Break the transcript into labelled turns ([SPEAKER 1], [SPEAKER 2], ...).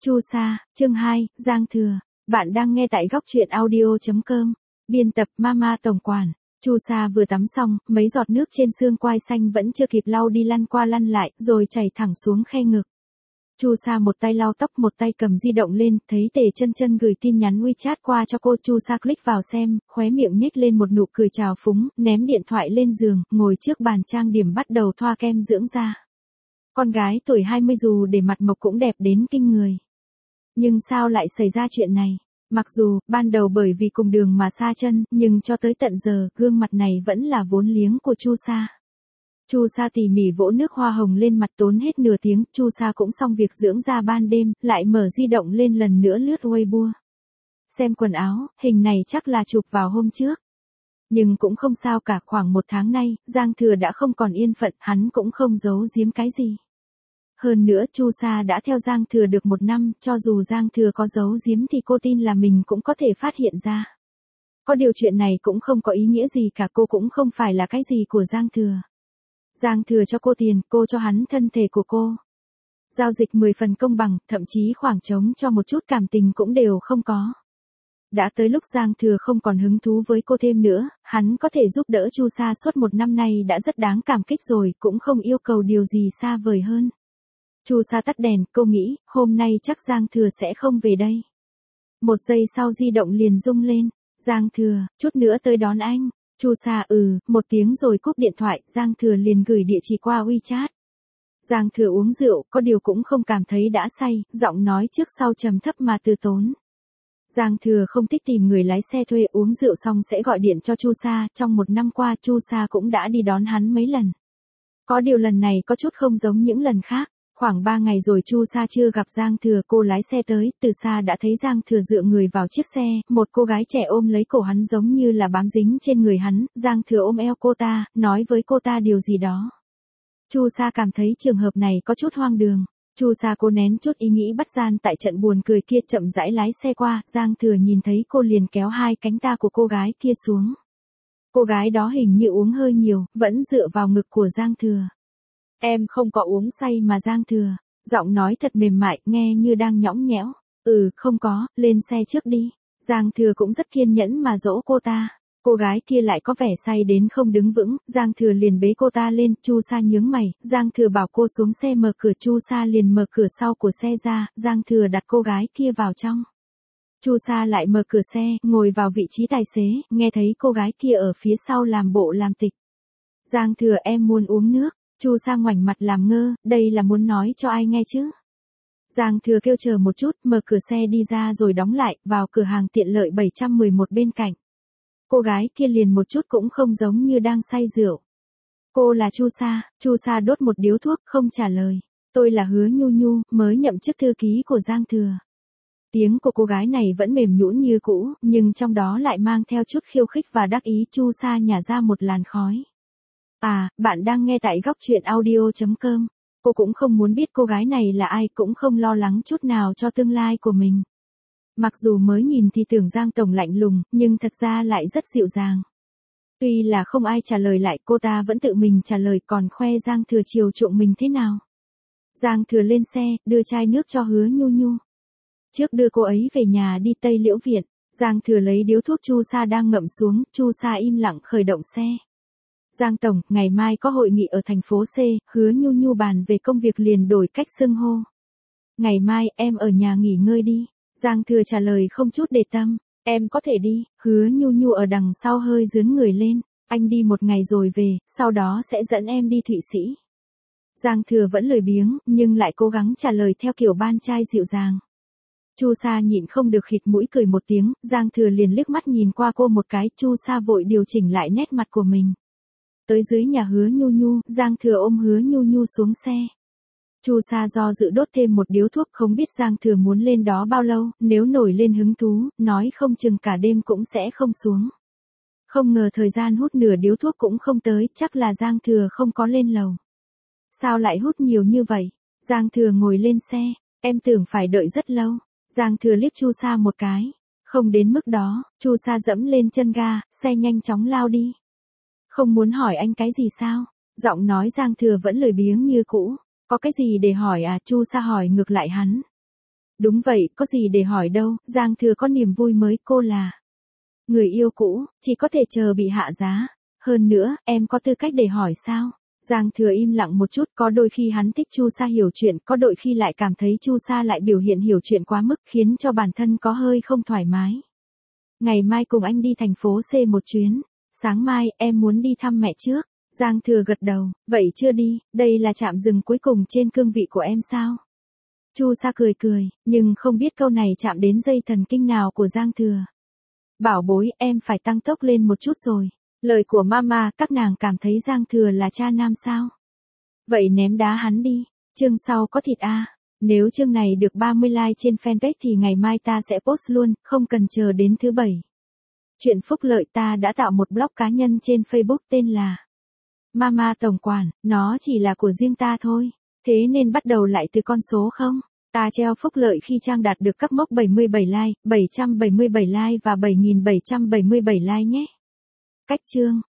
[SPEAKER 1] Chu Sa, chương 2, Giang Thừa. Bạn đang nghe tại góc truyện audio.com. Biên tập Mama Tổng Quản. Chu Sa vừa tắm xong, mấy giọt nước trên xương quai xanh vẫn chưa kịp lau đi lăn qua lăn lại, rồi chảy thẳng xuống khe ngực. Chu Sa một tay lau tóc một tay cầm di động lên, thấy Tề Chân Chân gửi tin nhắn WeChat qua cho cô. Chu Sa click vào xem, khóe miệng nhếch lên một nụ cười trào phúng, ném điện thoại lên giường, ngồi trước bàn trang điểm bắt đầu thoa kem dưỡng da. Con gái tuổi 20 dù để mặt mộc cũng đẹp đến kinh người. Nhưng sao lại xảy ra chuyện này? Mặc dù, ban đầu bởi vì cùng đường mà xa chân, nhưng cho tới tận giờ, gương mặt này vẫn là vốn liếng của Chu Sa. Chu Sa tỉ mỉ vỗ nước hoa hồng lên mặt tốn hết nửa tiếng, Chu Sa cũng xong việc dưỡng da ban đêm, lại mở di động lên lần nữa lướt Weibo. Xem quần áo, hình này chắc là chụp vào hôm trước. Nhưng cũng không sao cả, khoảng 1 tháng nay, Giang Thừa đã không còn yên phận, hắn cũng không giấu giếm cái gì. Hơn nữa Chu Sa đã theo Giang Thừa được 1 năm, cho dù Giang Thừa có giấu giếm thì cô tin là mình cũng có thể phát hiện ra. Có điều chuyện này cũng không có ý nghĩa gì cả, cô cũng không phải là cái gì của Giang Thừa. Giang Thừa cho cô tiền, cô cho hắn thân thể của cô. Giao dịch 10 phần công bằng, thậm chí khoảng trống cho một chút cảm tình cũng đều không có. Đã tới lúc Giang Thừa không còn hứng thú với cô thêm nữa, hắn có thể giúp đỡ Chu Sa suốt 1 năm nay đã rất đáng cảm kích rồi, cũng không yêu cầu điều gì xa vời hơn. Chu Sa tắt đèn, cô nghĩ, hôm nay chắc Giang Thừa sẽ không về đây. 1 giây sau di động liền rung lên. Giang Thừa, chút nữa tới đón anh. Chu Sa 1 tiếng rồi cúp điện thoại, Giang Thừa liền gửi địa chỉ qua WeChat. Giang Thừa uống rượu, có điều cũng không cảm thấy đã say, giọng nói trước sau trầm thấp mà từ tốn. Giang Thừa không thích tìm người lái xe thuê, uống rượu xong sẽ gọi điện cho Chu Sa, trong 1 năm qua Chu Sa cũng đã đi đón hắn mấy lần. Có điều lần này có chút không giống những lần khác. Khoảng 3 ngày rồi Chu Sa chưa gặp Giang Thừa, cô lái xe tới, từ xa đã thấy Giang Thừa dựa người vào chiếc xe, một cô gái trẻ ôm lấy cổ hắn giống như là bám dính trên người hắn, Giang Thừa ôm eo cô ta, nói với cô ta điều gì đó. Chu Sa cảm thấy trường hợp này có chút hoang đường. Chu Sa cố nén chút ý nghĩ bắt gian tại trận buồn cười kia, chậm rãi lái xe qua, Giang Thừa nhìn thấy cô liền kéo 2 cánh tay của cô gái kia xuống. Cô gái đó hình như uống hơi nhiều, vẫn dựa vào ngực của Giang Thừa. Em không có uống say mà. Giang Thừa, giọng nói thật mềm mại, nghe như đang nhõng nhẽo. Không có, lên xe trước đi. Giang Thừa cũng rất kiên nhẫn mà dỗ cô ta. Cô gái kia lại có vẻ say đến không đứng vững, Giang Thừa liền bế cô ta lên. Chu Sa nhướng mày, Giang Thừa bảo cô xuống xe mở cửa, Chu Sa liền mở cửa sau của xe ra, Giang Thừa đặt cô gái kia vào trong. Chu Sa lại mở cửa xe, ngồi vào vị trí tài xế, nghe thấy cô gái kia ở phía sau làm bộ làm tịch. Giang Thừa, em muốn uống nước. Chu Sa ngoảnh mặt làm ngơ, đây là muốn nói cho ai nghe chứ? Giang Thừa kêu chờ một chút, mở cửa xe đi ra rồi đóng lại, vào cửa hàng tiện lợi 711 bên cạnh. Cô gái kia liền một chút cũng không giống như đang say rượu. Cô là Chu Sa. Chu Sa đốt một điếu thuốc, không trả lời. Tôi là Hứa Nhu Nhu, mới nhậm chức thư ký của Giang Thừa. Tiếng của cô gái này vẫn mềm nhũn như cũ, nhưng trong đó lại mang theo chút khiêu khích và đắc ý. Chu Sa nhả ra một làn khói. Bạn đang nghe tại góc truyện audio.com. Cô cũng không muốn biết cô gái này là ai, cũng không lo lắng chút nào cho tương lai của mình. Mặc dù mới nhìn thì tưởng Giang Tổng lạnh lùng, nhưng thật ra lại rất dịu dàng. Tuy là không ai trả lời lại, cô ta vẫn tự mình trả lời, còn khoe Giang Thừa chiều chuộng mình thế nào. Giang Thừa lên xe, đưa chai nước cho Hứa Nhu Nhu. Trước đưa cô ấy về nhà đi Tây Liễu Viện, Giang Thừa lấy điếu thuốc Chu Sa đang ngậm xuống, Chu Sa im lặng khởi động xe. Giang Tổng, ngày mai có hội nghị ở thành phố C, Hứa Nhu Nhu bàn về công việc liền đổi cách xưng hô. Ngày mai, em ở nhà nghỉ ngơi đi. Giang Thừa trả lời không chút để tâm. Em có thể đi. Hứa Nhu Nhu ở đằng sau hơi rướn người lên. Anh đi 1 ngày rồi về, sau đó sẽ dẫn em đi Thụy Sĩ. Giang Thừa vẫn lười biếng, nhưng lại cố gắng trả lời theo kiểu ban trai dịu dàng. Chu Sa nhịn không được khịt mũi cười một tiếng, Giang Thừa liền liếc mắt nhìn qua cô một cái, Chu Sa vội điều chỉnh lại nét mặt của mình. Tới dưới nhà Hứa Nhu Nhu, Giang Thừa ôm Hứa Nhu Nhu xuống xe. Chu Sa do dự đốt thêm một điếu thuốc, không biết Giang Thừa muốn lên đó bao lâu, nếu nổi lên hứng thú, nói không chừng cả đêm cũng sẽ không xuống. Không ngờ thời gian hút nửa điếu thuốc cũng không tới, chắc là Giang Thừa không có lên lầu. Sao lại hút nhiều như vậy? Giang Thừa ngồi lên xe, em tưởng phải đợi rất lâu. Giang Thừa liếc Chu Sa một cái. Không đến mức đó. Chu Sa dẫm lên chân ga, xe nhanh chóng lao đi. Không muốn hỏi anh cái gì sao? Giọng nói Giang Thừa vẫn lười biếng như cũ. Có cái gì để hỏi à? Chu Sa hỏi ngược lại hắn. Đúng vậy, có gì để hỏi đâu, Giang Thừa có niềm vui mới, cô là người yêu cũ, chỉ có thể chờ bị hạ giá. Hơn nữa, em có tư cách để hỏi sao? Giang Thừa im lặng một chút, có đôi khi hắn thích Chu Sa hiểu chuyện, có đôi khi lại cảm thấy Chu Sa lại biểu hiện hiểu chuyện quá mức, khiến cho bản thân có hơi không thoải mái. Ngày mai cùng anh đi thành phố C một chuyến. Sáng mai, em muốn đi thăm mẹ trước. Giang Thừa gật đầu, vậy chưa đi, đây là trạm dừng cuối cùng trên cương vị của em sao? Chu Sa cười cười, nhưng không biết câu này chạm đến dây thần kinh nào của Giang Thừa. Bảo bối, em phải tăng tốc lên một chút rồi. Lời của mama, các nàng cảm thấy Giang Thừa là cha nam sao? Vậy ném đá hắn đi, chương sau có thịt a. Nếu chương này được 30 like trên fanpage thì ngày mai ta sẽ post luôn, không cần chờ đến thứ 7. Chuyện phúc lợi, ta đã tạo một blog cá nhân trên Facebook tên là Mama Tổng Quản, nó chỉ là của riêng ta thôi, thế nên bắt đầu lại từ con số 0. Ta treo phúc lợi khi trang đạt được các mốc 77 like, 777 like và 7.777 like nhé. Cách chương